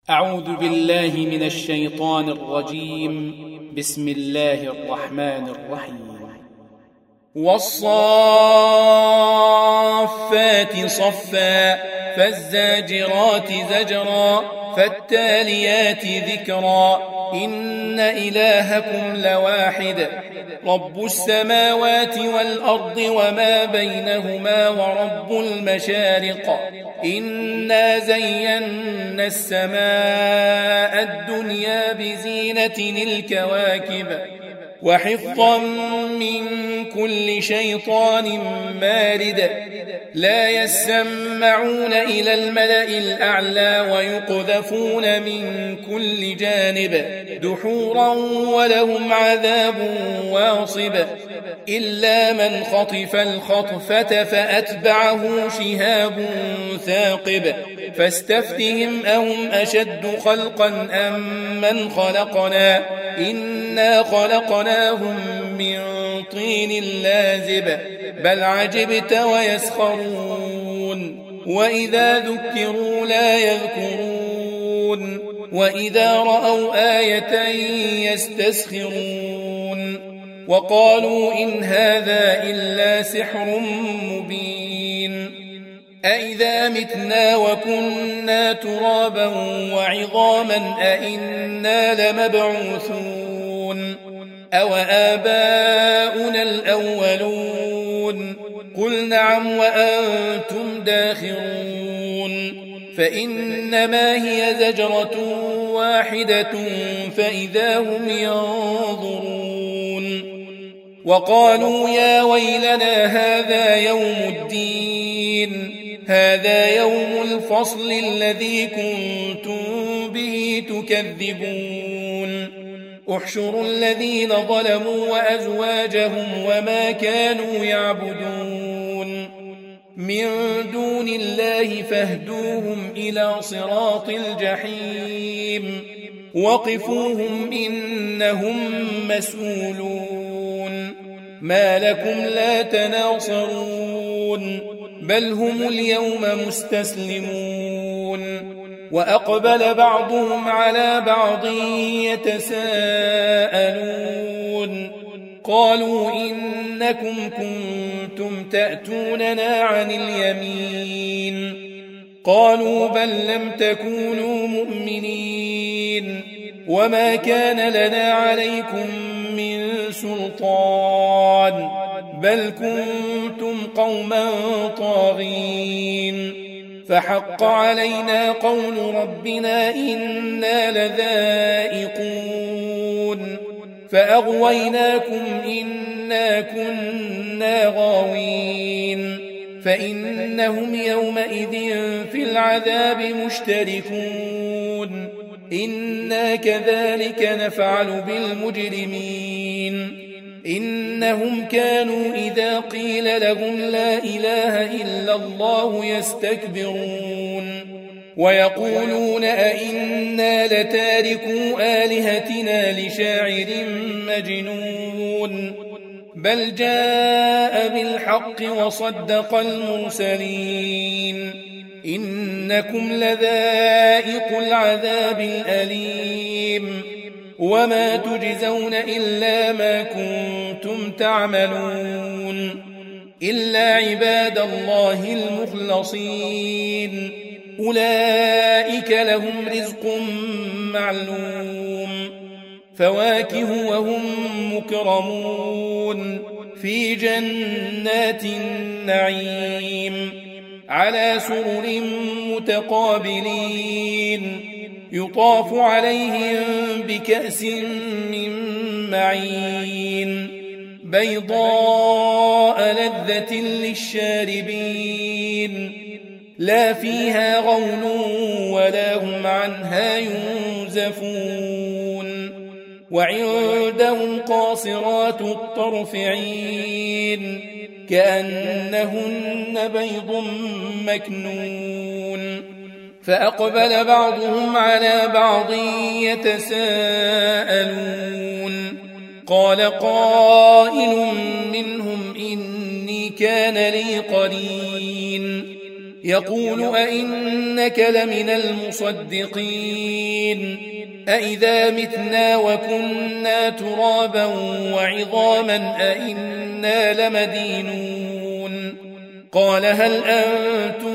أعوذ بالله من الشيطان الرجيم. بسم الله الرحمن الرحيم. والصافات صفا فالزاجرات زجرا فالتاليات ذكرا إن إلهكم لواحد رب السماوات والأرض وما بينهما ورب المشارق إنا زينا السماء الدنيا بزينة الكواكب وحفظا من كل شيطان مارد لا يسمعون إلى الملأ الأعلى ويقذفون من كل جانب دحورا ولهم عذاب واصب إلا من خطف الخطفة فأتبعه شهاب ثاقب فاستفتهم أهم أشد خلقا أم من خلقنا إنا خلقناهم من طين لازب بل عجبت ويسخرون وإذا ذكروا لا يذكرون وإذا رأوا آية يستسخرون وقالوا إن هذا إلا سحر مبين أإذا متنا وكنا ترابا وعظاما أإنا لمبعوثون أو آباؤنا الأولون قل نعم وأنتم داخرون فإنما هي زجرة واحدة فإذا هم ينظرون وقالوا يا ويلنا هذا يوم الدين هذا يوم الفصل الذي كنتم به تكذبون احشروا الذين ظلموا وأزواجهم وما كانوا يعبدون من دون الله فاهدوهم إلى صراط الجحيم وقفوهم إنهم مسؤولون ما لكم لا تناصرون بل هم اليوم مستسلمون وأقبل بعضهم على بعض يتساءلون قالوا إنكم كنتم تأتوننا عن اليمين قالوا بل لم تكونوا مؤمنين وما كان لنا عليكم من سلطان بل كنتم قوما طاغين فحق علينا قول ربنا إنا لذائقون فأغويناكم إنا كنا غاوين فإنهم يومئذ في العذاب مشتركون إنا كذلك نفعل بالمجرمين إنهم كانوا إذا قيل لهم لا إله إلا الله يستكبرون ويقولون أئنا لتاركو آلهتنا لشاعر مجنون بل جاء بالحق وصدق المرسلين إنكم لذائق العذاب الأليم وما تجزون إلا ما كنتم تعملون إلا عباد الله المخلصين أولئك لهم رزق معلوم فواكه وهم مكرمون في جنات النعيم على سرر متقابلين يطاف عليهم بكأس من معين بيضاء لذة للشاربين لا فيها غول ولا هم عنها ينزفون وعندهم قاصرات الطرف عين كأنهن بيض مكنون فأقبل بعضهم على بعض يتساءلون قال قائل منهم إني كان لي قرين يقول أئنك لمن المصدقين أئذا متنا وكنا ترابا وعظاما أئنا لمدينون قال هل أنتم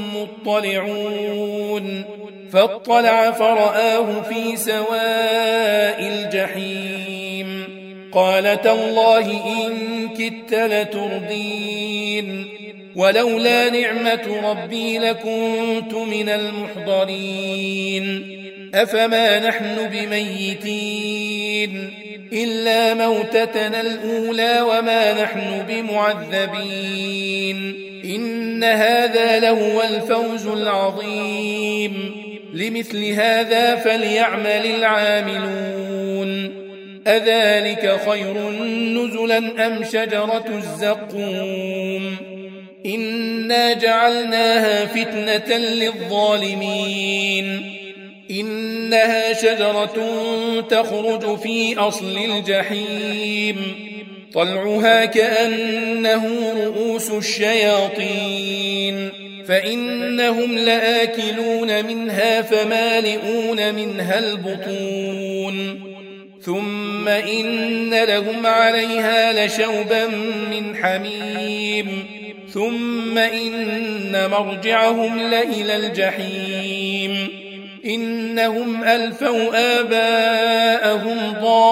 مطلعون فاطلع فرآه في سواء الجحيم قال تالله إن كدت لتردين ولولا نعمة ربي لكنت من المحضرين أفما نحن بميتين إلا موتتنا الأولى وما نحن بمعذبين إن هذا لهو الفوز العظيم لمثل هذا فليعمل العاملون أذلك خير نزلا أم شجرة الزقوم إنا جعلناها فتنة للظالمين إنها شجرة تخرج في أصل الجحيم طلعها كأنه رؤوس الشياطين فإنهم لآكلون منها فمالئون منها البطون ثم إن لهم عليها لشوبا من حميم ثم إن مرجعهم لإلى الجحيم إنهم ألفوا آباءهم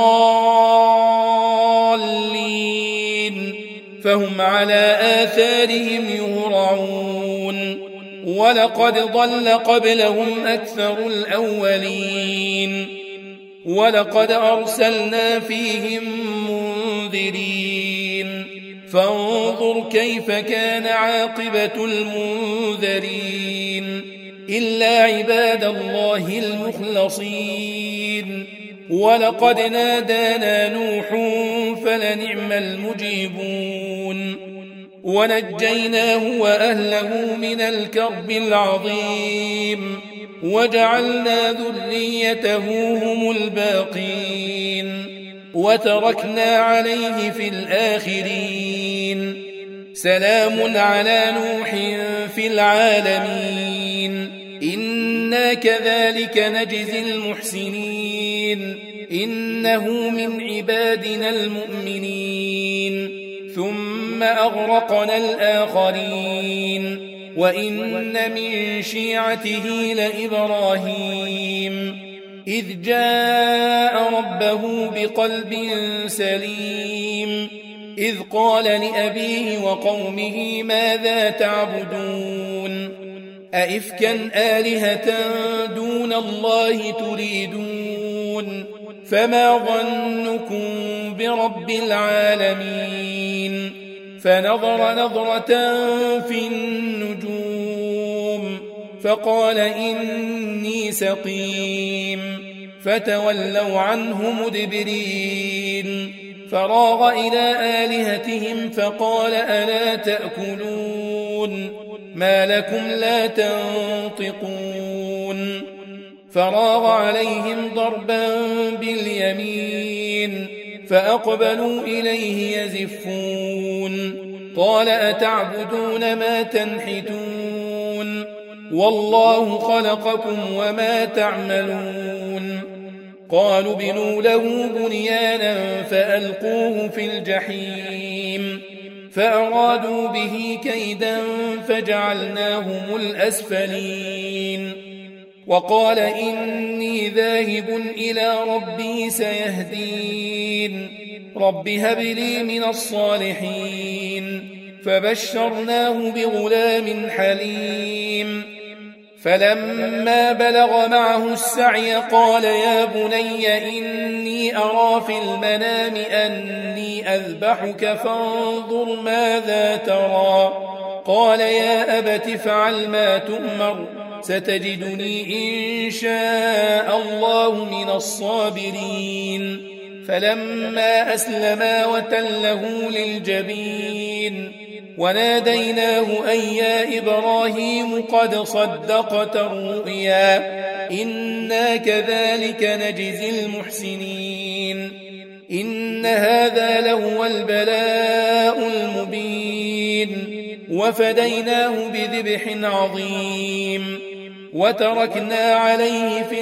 ضالين فهم على آثارهم يهرعون ولقد ضل قبلهم أكثر الأولين ولقد أرسلنا فيهم منذرين فانظر كيف كان عاقبة المنذرين إلا عباد الله المخلصين ولقد نادانا نوح فلنعم المجيبون ونجيناه وأهله من الكرب العظيم وجعلنا ذريته هم الباقين وتركنا عليه في الآخرين سلام على نوح في العالمين إنا كذلك نجزي المحسنين إنه من عبادنا المؤمنين ثم أغرقنا الآخرين وإن من شيعته لإبراهيم إذ جاء ربه بقلب سليم إذ قال لأبيه وقومه ماذا تعبدون أئفكا آلهة دون الله تريدون فما ظنكم برب العالمين فنظر نظرة في النجوم فقال إني سقيم فتولوا عنه مدبرين فراغ إلى آلهتهم فقال ألا تأكلون ما لكم لا تنطقون فراغ عليهم ضربا باليمين فأقبلوا إليه يزفون قال أتعبدون ما تنحتون والله خلقكم وما تعملون قالوا بنوا له بنيانا فألقوه في الجحيم فأرادوا به كيدا فجعلناهم الأسفلين وقال إني ذاهب إلى ربي سيهدين رب هب لي من الصالحين فبشرناه بغلام حليم فلما بلغ معه السعي قال يا بني إني أرى في المنام أني أذبحك فانظر ماذا ترى قال يا أبت افعل ما تؤمر ستجدني إن شاء الله من الصابرين فلما أسلما وتله للجبين وناديناه أن يا إبراهيم قد صدقت الرؤيا إنا كذلك نجزي المحسنين إن هذا لهو البلاء المبين وفديناه بذبح عظيم وتركنا عليه في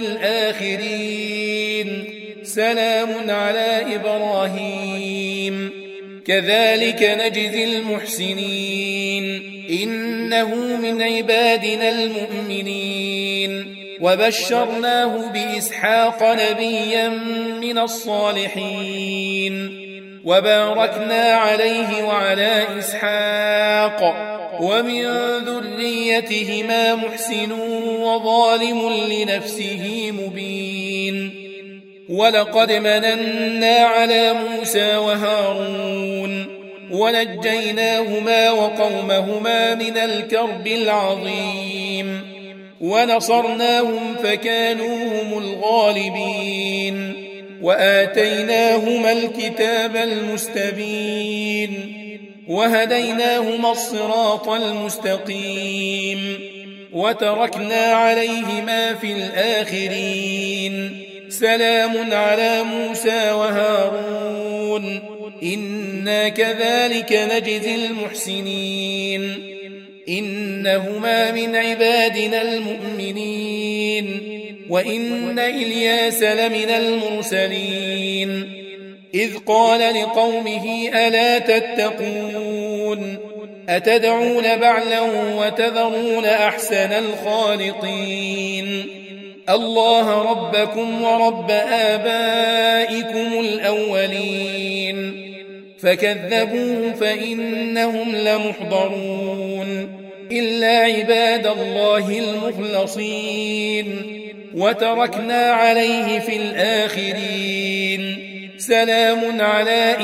الآخرين سلام على إبراهيم كذلك نجزي المحسنين إنه من عبادنا المؤمنين وبشرناه بإسحاق نبيا من الصالحين وباركنا عليه وعلى إسحاق ومن ذريتهما محسن وظالم لنفسه مبين ولقد مننا على موسى وهارون ونجيناهما وقومهما من الكرب العظيم ونصرناهم فكانوا هم الغالبين وآتيناهما الكتاب المستبين وهديناهما الصراط المستقيم وتركنا عليهما في الآخرين سلام على موسى وهارون إنا كذلك نجزي المحسنين إنهما من عبادنا المؤمنين وإن إلياس لمن المرسلين إذ قال لقومه ألا تتقون أتدعون بعلا وتذرون أحسن الخالقين الله ربكم ورب آبائكم الأولين فكذبوه فإنهم لمحضرون إلا عباد الله المخلصين وتركنا عليه في الآخرين سلام على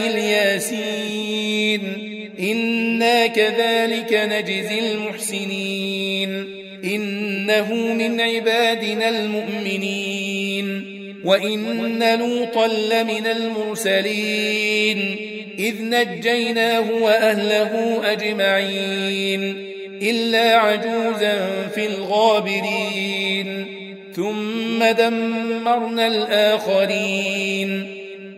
الياسين إنا كذلك نجزي المحسنين إنه من عبادنا المؤمنين وإن لوطا لمن المرسلين إذ نجيناه وأهله أجمعين إلا عجوزا في الغابرين ثم دمرنا الآخرين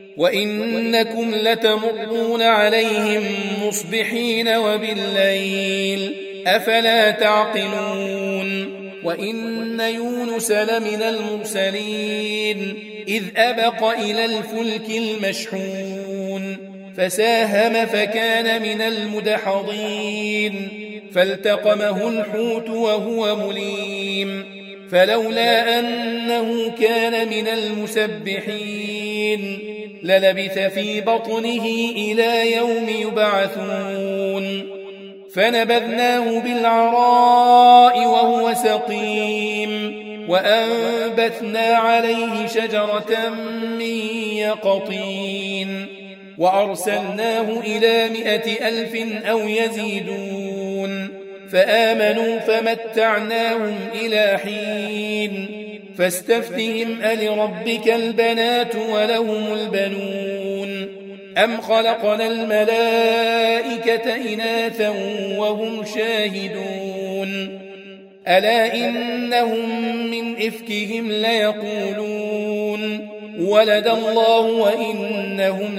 وإنكم لتمرون عليهم مصبحين وبالليل أفلا تعقلون وإن يونس لمن المرسلين إذ أبق إلى الفلك المشحون فساهم فكان من المدحضين فالتقمه الحوت وهو مليم فلولا أنه كان من المسبحين للبث في بطنه إلى يوم يبعثون فنبذناه بالعراء وهو سقيم وأنبتنا عليه شجرة من يقطين وأرسلناه إلى 100,000 أو يزيدون فآمنوا فمتعناهم إلى حين فاستفتهم ألربك البنات ولهم البنون أم خلقنا الملائكة إناثا وهم شاهدون ألا إنهم من إفكهم ليقولون ولد الله وإنهم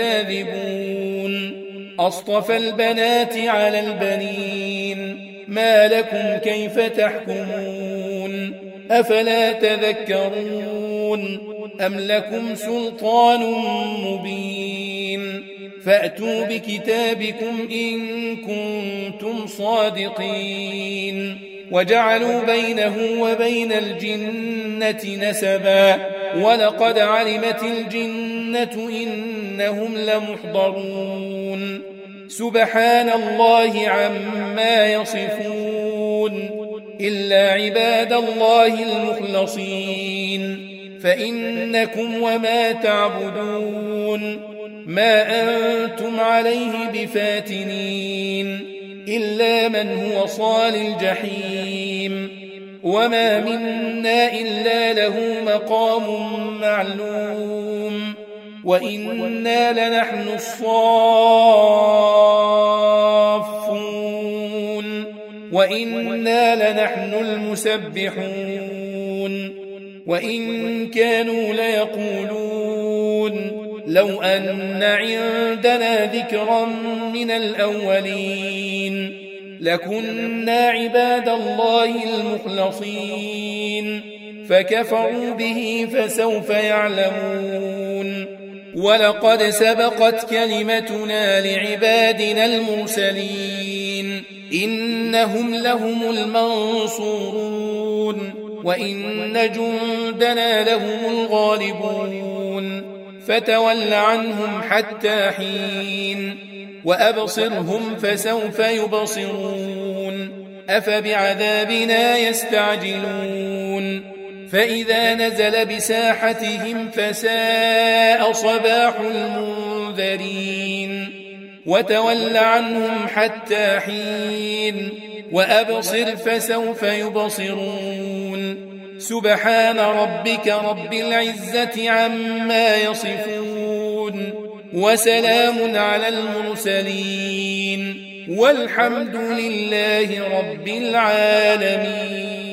لكاذبون أصطفى البنات على البنين ما لكم كيف تحكمون أفلا تذكرون أم لكم سلطان مبين فأتوا بكتابكم إن كنتم صادقين وجعلوا بينه وبين الجنة نسبا ولقد علمت الجنة إنهم لمحضرون سبحان الله عما يصفون إلا عباد الله المخلصين فإنكم وما تعبدون ما أنتم عليه بفاتنين إلا من هو صال الجحيم وما منا إلا له مقام معلوم وإنا لنحن الصافون وإنا لنحن المسبحون وإن كانوا ليقولون لو أن عندنا ذكرا من الأولين لكنا عباد الله المخلصين فكفروا به فسوف يعلمون ولقد سبقت كلمتنا لعبادنا المرسلين إنهم لهم المنصورون وإن جندنا لهم الغالبون فتول عنهم حتى حين وأبصرهم فسوف يبصرون أفبعذابنا يستعجلون فإذا نزل بساحتهم فساء صباح المنذرين وتول عنهم حتى حين وأبصر فسوف يبصرون سبحان ربك رب العزة عما يصفون وسلام على المرسلين والحمد لله رب العالمين.